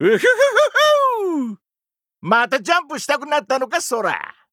うふふふふまたジャンプしたくなったのか、そら。